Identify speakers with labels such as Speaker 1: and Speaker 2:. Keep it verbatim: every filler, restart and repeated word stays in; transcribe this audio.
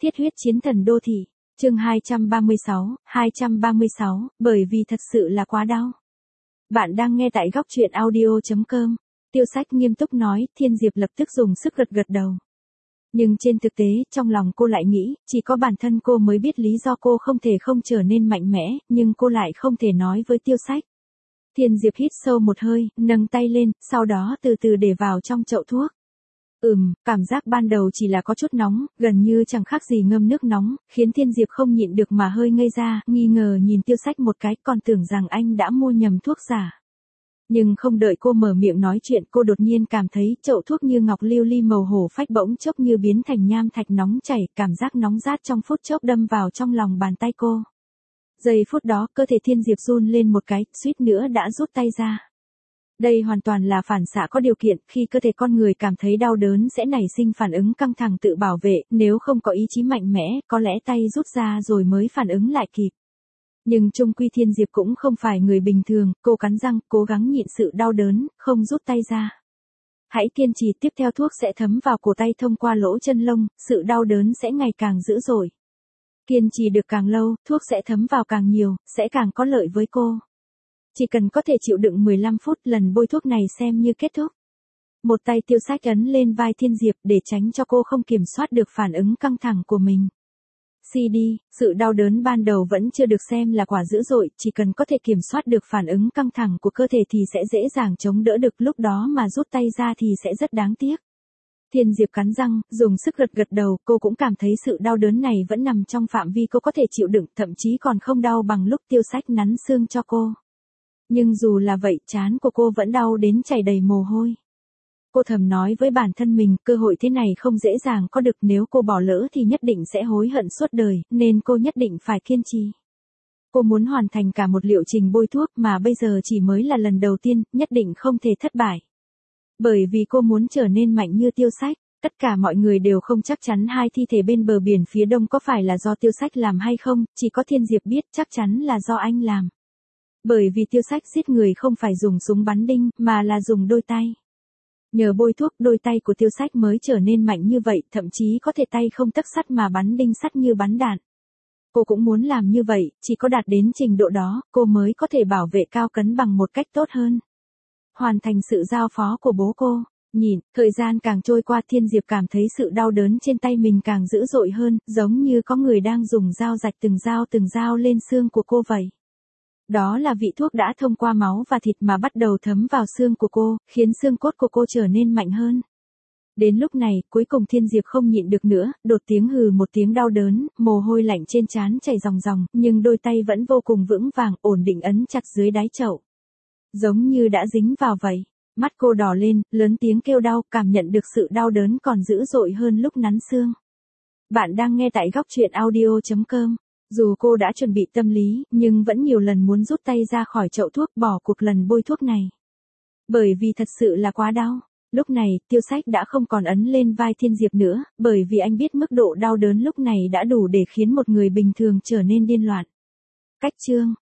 Speaker 1: Thiết huyết chiến thần đô thị, chương hai trăm ba mươi sáu, hai trăm ba mươi sáu, bởi vì thật sự là quá đau. Bạn đang nghe tại góc truyện audio chấm com. Tiêu Sách nghiêm túc nói, Thiên Diệp lập tức dùng sức gật gật đầu. Nhưng trên thực tế, trong lòng cô lại nghĩ, chỉ có bản thân cô mới biết lý do cô không thể không trở nên mạnh mẽ, nhưng cô lại không thể nói với Tiêu Sách. Thiên Diệp hít sâu một hơi, nâng tay lên, sau đó từ từ để vào trong chậu thuốc. Ừm, cảm giác ban đầu chỉ là có chút nóng, gần như chẳng khác gì ngâm nước nóng, khiến Thiên Diệp không nhịn được mà hơi ngây ra, nghi ngờ nhìn Tiêu Sách một cái, còn tưởng rằng anh đã mua nhầm thuốc giả. Nhưng không đợi cô mở miệng nói chuyện, cô đột nhiên cảm thấy chậu thuốc như ngọc lưu ly màu hổ phách bỗng chốc như biến thành nham thạch nóng chảy, cảm giác nóng rát trong phút chốc đâm vào trong lòng bàn tay cô. Giây phút đó, cơ thể Thiên Diệp run lên một cái, suýt nữa đã rút tay ra. Đây hoàn toàn là phản xạ có điều kiện, khi cơ thể con người cảm thấy đau đớn sẽ nảy sinh phản ứng căng thẳng tự bảo vệ, nếu không có ý chí mạnh mẽ, có lẽ tay rút ra rồi mới phản ứng lại kịp. Nhưng chung quy Thiên Diệp cũng không phải người bình thường, cô cắn răng, cố gắng nhịn sự đau đớn, không rút tay ra. Hãy kiên trì, tiếp theo thuốc sẽ thấm vào cổ tay thông qua lỗ chân lông, sự đau đớn sẽ ngày càng dữ dội. Kiên trì được càng lâu, thuốc sẽ thấm vào càng nhiều, sẽ càng có lợi với cô. Chỉ cần có thể chịu đựng mười lăm phút, lần bôi thuốc này xem như kết thúc. Một tay Tiêu Sách ấn lên vai Thiên Diệp để tránh cho cô không kiểm soát được phản ứng căng thẳng của mình. xê đê, sự đau đớn ban đầu vẫn chưa được xem là quả dữ dội, chỉ cần có thể kiểm soát được phản ứng căng thẳng của cơ thể thì sẽ dễ dàng chống đỡ được, lúc đó mà rút tay ra thì sẽ rất đáng tiếc. Thiên Diệp cắn răng, dùng sức gật gật đầu, cô cũng cảm thấy sự đau đớn này vẫn nằm trong phạm vi cô có thể chịu đựng, thậm chí còn không đau bằng lúc Tiêu Sách nắn xương cho cô. Nhưng dù là vậy, trán của cô vẫn đau đến chảy đầy mồ hôi. Cô thầm nói với bản thân mình, cơ hội thế này không dễ dàng có được, nếu cô bỏ lỡ thì nhất định sẽ hối hận suốt đời, nên cô nhất định phải kiên trì. Cô muốn hoàn thành cả một liệu trình bôi thuốc mà bây giờ chỉ mới là lần đầu tiên, nhất định không thể thất bại. Bởi vì cô muốn trở nên mạnh như Tiêu Sách. Tất cả mọi người đều không chắc chắn hai thi thể bên bờ biển phía đông có phải là do Tiêu Sách làm hay không, chỉ có Thiên Diệp biết chắc chắn là do anh làm. Bởi vì Tiêu Sách giết người không phải dùng súng bắn đinh, mà là dùng đôi tay. Nhờ bôi thuốc, đôi tay của Tiêu Sách mới trở nên mạnh như vậy, thậm chí có thể tay không tấc sắt mà bắn đinh sắt như bắn đạn. Cô cũng muốn làm như vậy, chỉ có đạt đến trình độ đó, cô mới có thể bảo vệ Cao Cấn bằng một cách tốt hơn. Hoàn thành sự giao phó của bố cô. Nhìn, thời gian càng trôi qua, Thiên Diệp cảm thấy sự đau đớn trên tay mình càng dữ dội hơn, giống như có người đang dùng dao rạch từng dao từng dao lên xương của cô vậy. Đó là vị thuốc đã thông qua máu và thịt mà bắt đầu thấm vào xương của cô, khiến xương cốt của cô trở nên mạnh hơn. Đến lúc này, cuối cùng Thiên Diệp không nhịn được nữa, đột tiếng hừ một tiếng đau đớn, mồ hôi lạnh trên trán chảy ròng ròng, nhưng đôi tay vẫn vô cùng vững vàng, ổn định ấn chặt dưới đáy chậu. Giống như đã dính vào vậy. Mắt cô đỏ lên, lớn tiếng kêu đau, cảm nhận được sự đau đớn còn dữ dội hơn lúc nắn xương. Bạn đang nghe tại góc truyện audio chấm com. Dù cô đã chuẩn bị tâm lý, nhưng vẫn nhiều lần muốn rút tay ra khỏi chậu thuốc, bỏ cuộc lần bôi thuốc này. Bởi vì thật sự là quá đau. Lúc này, Tiêu Sách đã không còn ấn lên vai Thiên Diệp nữa, bởi vì anh biết mức độ đau đớn lúc này đã đủ để khiến một người bình thường trở nên điên loạn. Cách chương